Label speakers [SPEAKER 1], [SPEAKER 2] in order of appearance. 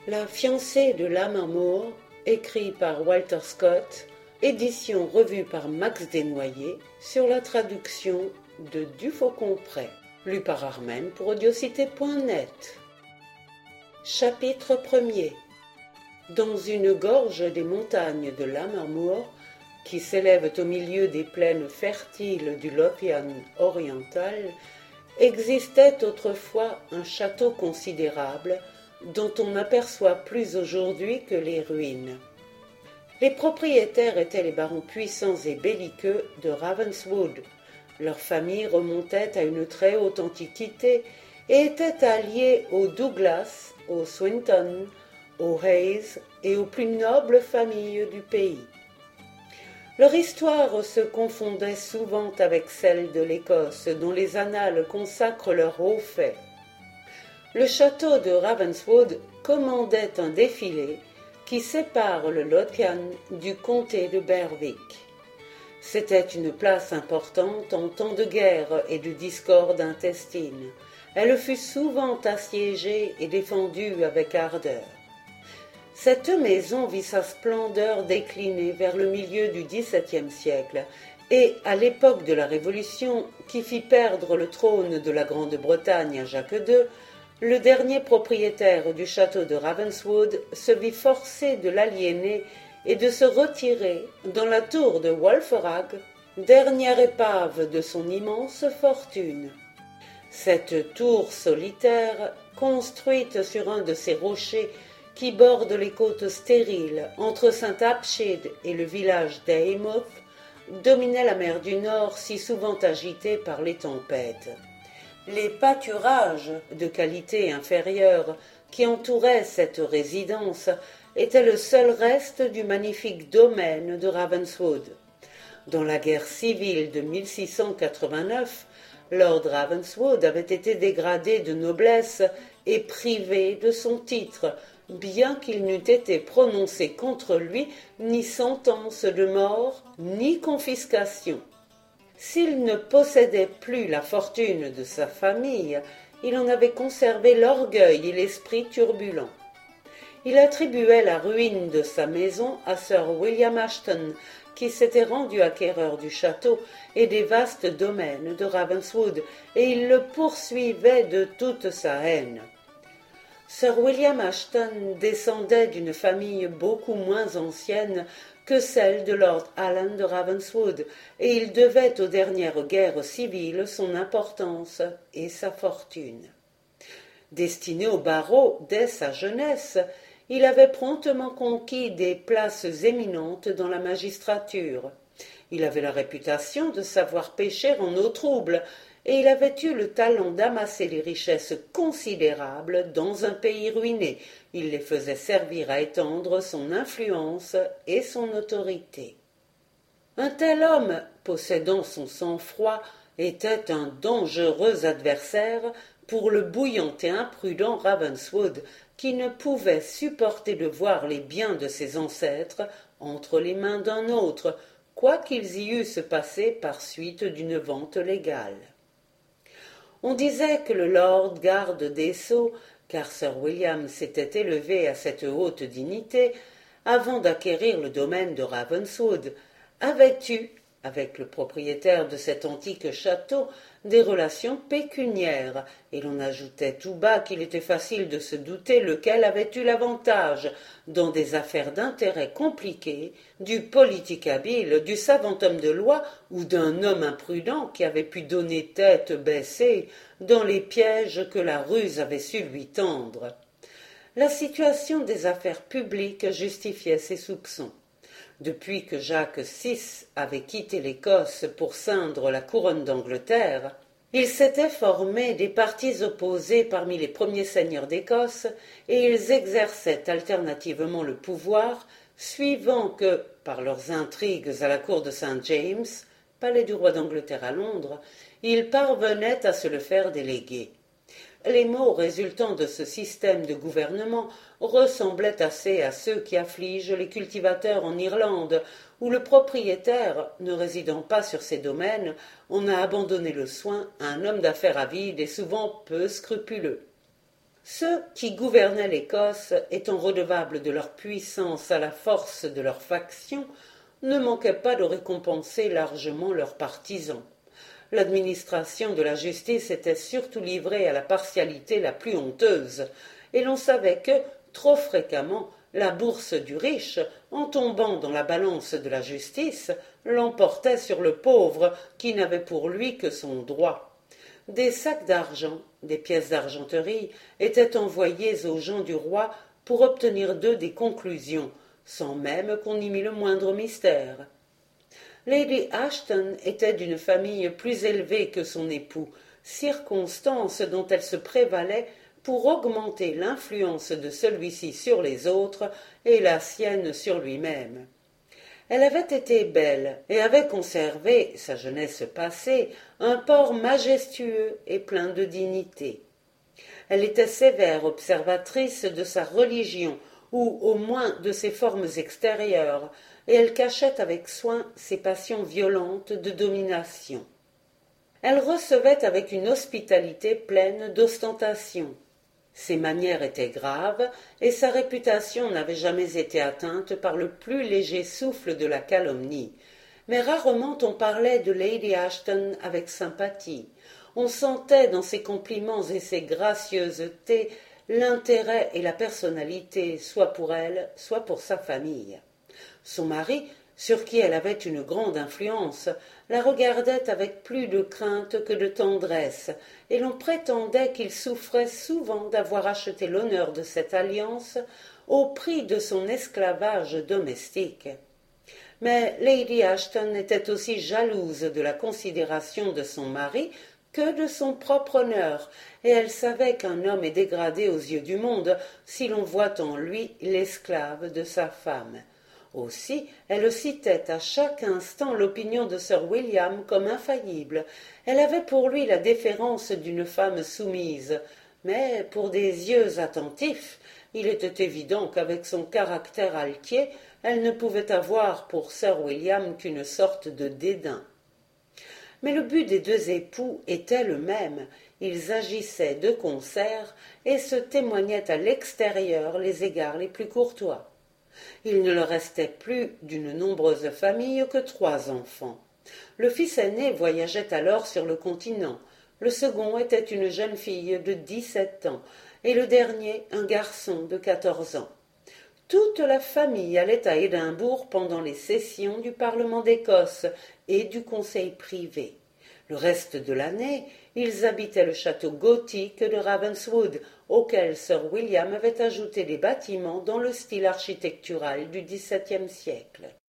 [SPEAKER 1] La fiancée de Lammermoor, écrit par Walter Scott, édition revue par Max Desnoyers, sur la traduction de Dufaucon-Près, lu par Armen pour audiocité.net. Chapitre 1er. Dans une gorge des montagnes de Lammermoor, qui s'élèvent au milieu des plaines fertiles du Lothian oriental, existait autrefois un château considérable dont on n'aperçoit plus aujourd'hui que les ruines. Les propriétaires étaient les barons puissants et belliqueux de Ravenswood. Leur famille remontait à une très haute antiquité et était alliée aux Douglas, aux Swinton, aux Hayes et aux plus nobles familles du pays. Leur histoire se confondait souvent avec celle de l'Écosse, dont les annales consacrent leurs hauts faits. Le château de Ravenswood commandait un défilé qui sépare le Lothian du comté de Berwick. C'était une place importante en temps de guerre et de discorde intestine. Elle fut souvent assiégée et défendue avec ardeur. Cette maison vit sa splendeur décliner vers le milieu du XVIIe siècle et, à l'époque de la Révolution qui fit perdre le trône de la Grande-Bretagne à Jacques II, le dernier propriétaire du château de Ravenswood se vit forcé de l'aliéner et de se retirer dans la tour de Wulfrag, dernière épave de son immense fortune. Cette tour solitaire, construite sur un de ces rochers qui bordent les côtes stériles entre Saint-Apshid et le village d'Eyemouth, dominait la mer du Nord si souvent agitée par les tempêtes. Les pâturages de qualité inférieure qui entouraient cette résidence étaient le seul reste du magnifique domaine de Ravenswood. Dans la guerre civile de 1689, Lord Ravenswood avait été dégradé de noblesse et privé de son titre, bien qu'il n'eût été prononcé contre lui ni sentence de mort, ni confiscation. S'il ne possédait plus la fortune de sa famille, il en avait conservé l'orgueil et l'esprit turbulent. Il attribuait la ruine de sa maison à Sir William Ashton, qui s'était rendu acquéreur du château et des vastes domaines de Ravenswood, et il le poursuivait de toute sa haine. Sir William Ashton descendait d'une famille beaucoup moins ancienne que celle de Lord Alan de Ravenswood, et il devait aux dernières guerres civiles son importance et sa fortune. Destiné au barreau dès sa jeunesse, il avait promptement conquis des places éminentes dans la magistrature. Il avait la réputation de savoir pêcher en eau trouble, et il avait eu le talent d'amasser des richesses considérables dans un pays ruiné. Il les faisait servir à étendre son influence et son autorité. Un tel homme, possédant son sang-froid, était un dangereux adversaire pour le bouillant et imprudent Ravenswood, qui ne pouvait supporter de voir les biens de ses ancêtres entre les mains d'un autre, quoiqu'ils y eussent passé par suite d'une vente légale. On disait que le Lord garde des Sceaux, car Sir William s'était élevé à cette haute dignité, avant d'acquérir le domaine de Ravenswood, avait eu, avec le propriétaire de cet antique château, des relations pécuniaires, et l'on ajoutait tout bas qu'il était facile de se douter lequel avait eu l'avantage, dans des affaires d'intérêt compliquées, du politique habile, du savant homme de loi ou d'un homme imprudent qui avait pu donner tête baissée dans les pièges que la ruse avait su lui tendre. La situation des affaires publiques justifiait ses soupçons. Depuis que Jacques VI avait quitté l'Écosse pour ceindre la couronne d'Angleterre, il s'était formé des partis opposés parmi les premiers seigneurs d'Écosse et ils exerçaient alternativement le pouvoir, suivant que, par leurs intrigues à la cour de Saint James, palais du roi d'Angleterre à Londres, ils parvenaient à se le faire déléguer. Les maux résultant de ce système de gouvernement ressemblaient assez à ceux qui affligent les cultivateurs en Irlande, où le propriétaire, ne résidant pas sur ses domaines, en a abandonné le soin à un homme d'affaires avide et souvent peu scrupuleux. Ceux qui gouvernaient l'Écosse, étant redevables de leur puissance à la force de leur faction, ne manquaient pas de récompenser largement leurs partisans. L'administration de la justice était surtout livrée à la partialité la plus honteuse, et l'on savait que, trop fréquemment, la bourse du riche, en tombant dans la balance de la justice, l'emportait sur le pauvre qui n'avait pour lui que son droit. Des sacs d'argent, des pièces d'argenterie, étaient envoyés aux gens du roi pour obtenir d'eux des conclusions, sans même qu'on y mît le moindre mystère. Lady Ashton était d'une famille plus élevée que son époux, circonstance dont elle se prévalait pour augmenter l'influence de celui-ci sur les autres et la sienne sur lui-même. Elle avait été belle et avait conservé, sa jeunesse passée, un port majestueux et plein de dignité. Elle était sévère observatrice de sa religion, ou au moins de ses formes extérieures, et elle cachait avec soin ses passions violentes de domination. Elle recevait avec une hospitalité pleine d'ostentation. Ses manières étaient graves, et sa réputation n'avait jamais été atteinte par le plus léger souffle de la calomnie. Mais rarement on parlait de Lady Ashton avec sympathie. On sentait dans ses compliments et ses gracieusetés l'intérêt et la personnalité, soit pour elle, soit pour sa famille. Son mari, sur qui elle avait une grande influence, la regardait avec plus de crainte que de tendresse, et l'on prétendait qu'il souffrait souvent d'avoir acheté l'honneur de cette alliance au prix de son esclavage domestique. Mais Lady Ashton était aussi jalouse de la considération de son mari que de son propre honneur, et elle savait qu'un homme est dégradé aux yeux du monde si l'on voit en lui l'esclave de sa femme. Aussi, elle citait à chaque instant l'opinion de Sir William comme infaillible. Elle avait pour lui la déférence d'une femme soumise, mais pour des yeux attentifs, il était évident qu'avec son caractère altier, elle ne pouvait avoir pour Sir William qu'une sorte de dédain. Mais le but des deux époux était le même. Ils agissaient de concert et se témoignaient à l'extérieur les égards les plus courtois. Il ne leur restait plus d'une nombreuse famille que 3 enfants. Le fils aîné voyageait alors sur le continent, le second était une jeune fille de 17 ans, et le dernier un garçon de 14 ans. Toute la famille allait à Édimbourg pendant les sessions du Parlement d'Écosse et du Conseil privé. Le reste de l'année, ils habitaient le château gothique de Ravenswood, auquel Sir William avait ajouté des bâtiments dans le style architectural du XVIIe siècle.